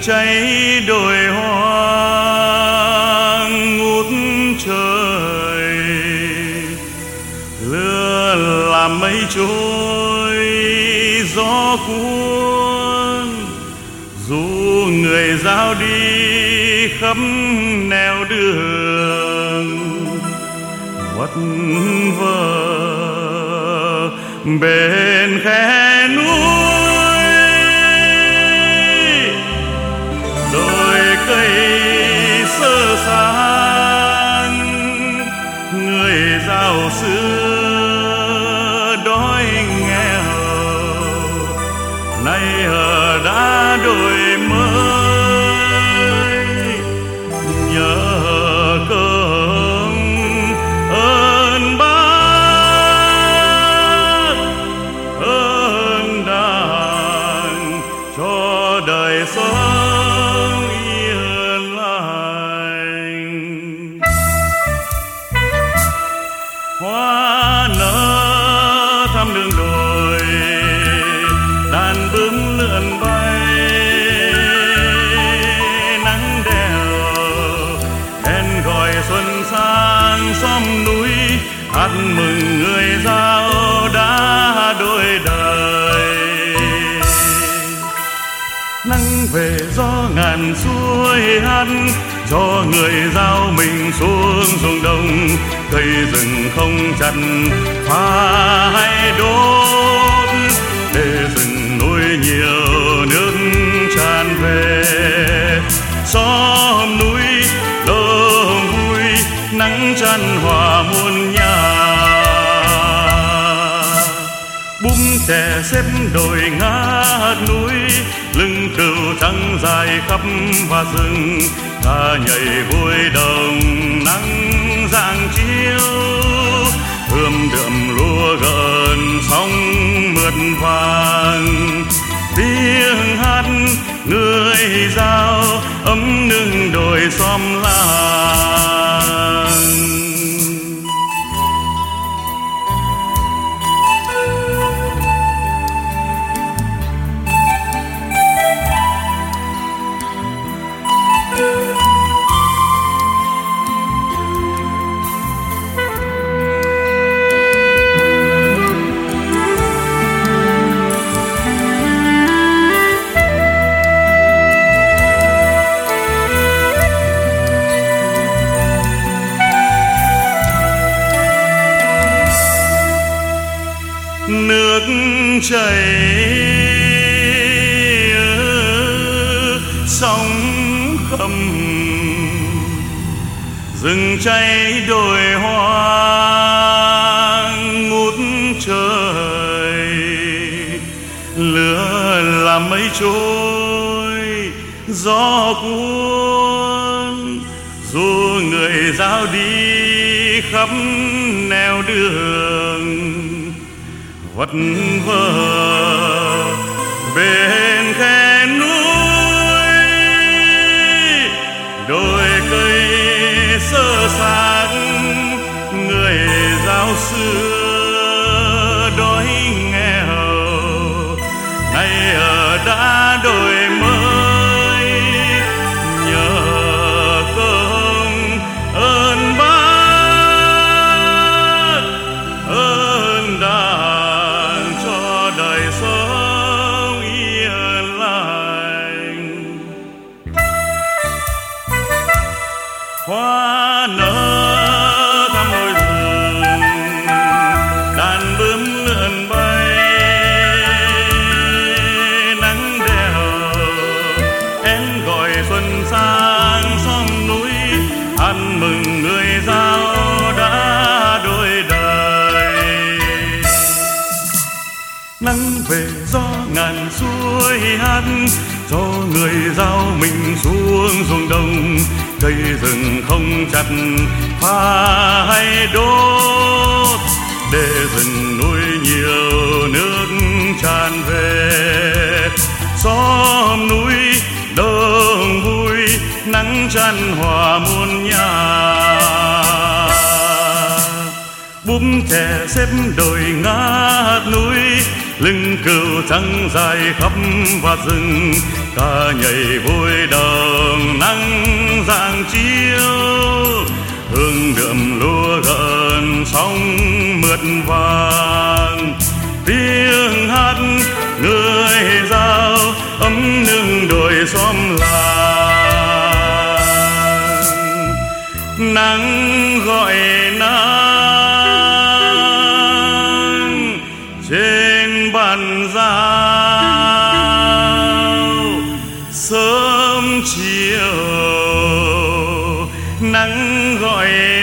cháy đồi hoang ngút trời, lửa làm mây trôi gió cuốn, dù người giao đi khắp nẻo đường vất vơ bên khe núi, đồi cây sơ san người giao xưa đói nghèo, nay ở đã đổi mới nhờ cơm ơn bác ơn đảng cho đời sống yên lành. Hoa nở thăm đường đồi, đàn bướm lượn bay nắng đèo, em gọi xuân sang xóm núi, hát mừng người giao đã đổi đời. Nắng về gió ngàn xuôi hát cho người giao mình xuống ruộng đồng, cây rừng không chặt phá hay đốt, để rừng nuôi nhiều nước tràn về. Xóm núi đông vui nắng chan hòa muôn nhà, búp trẻ xếp đồi ngát núi, lưng cừu trắng dài khắp và rừng, ta nhảy vui đồng nắng rạng chiếu, hươm đượm lúa gần sóng mượt vàng. Tiếng hát người giao ấm nương đồi xóm làng. Nước chảy sóng khầm, rừng cháy đồi hoang ngút trời, lửa làm mây trôi gió cuốn, dù người giao đi khắp nẻo đường vất vơ bên khe núi, đồi cây sơ xác người giao xưa đói nghèo, nay ở đã đổi mới nhờ công ơn bác ơn đảng cho đời sống yên lành. Hoa nở thăm đồi rừng, đàn bướm lượn bay nắng đèo, em gọi xuân sang xóm núi, ăn mừng người giao đã đổi đời. Nắng về gió ngàn suối hát cho người giao mình xuống ruộng đồng, cây rừng không chặt phá hay đốt, để rừng nuôi nhiều nước tràn về. Xóm núi đông vui nắng chan hòa muôn nhà, búp trẻ xếp đồi ngát núi, lưng cừu trắng dài khắp và rừng, ca nhảy vui đồng nắng rạng chiếu, hương đượm lúa gần sóng mượt vàng, tiếng hát người giao ấm nương đồi xóm làng. Nắng gọi nắng trên bàn giao, sớm chiều nắng gọi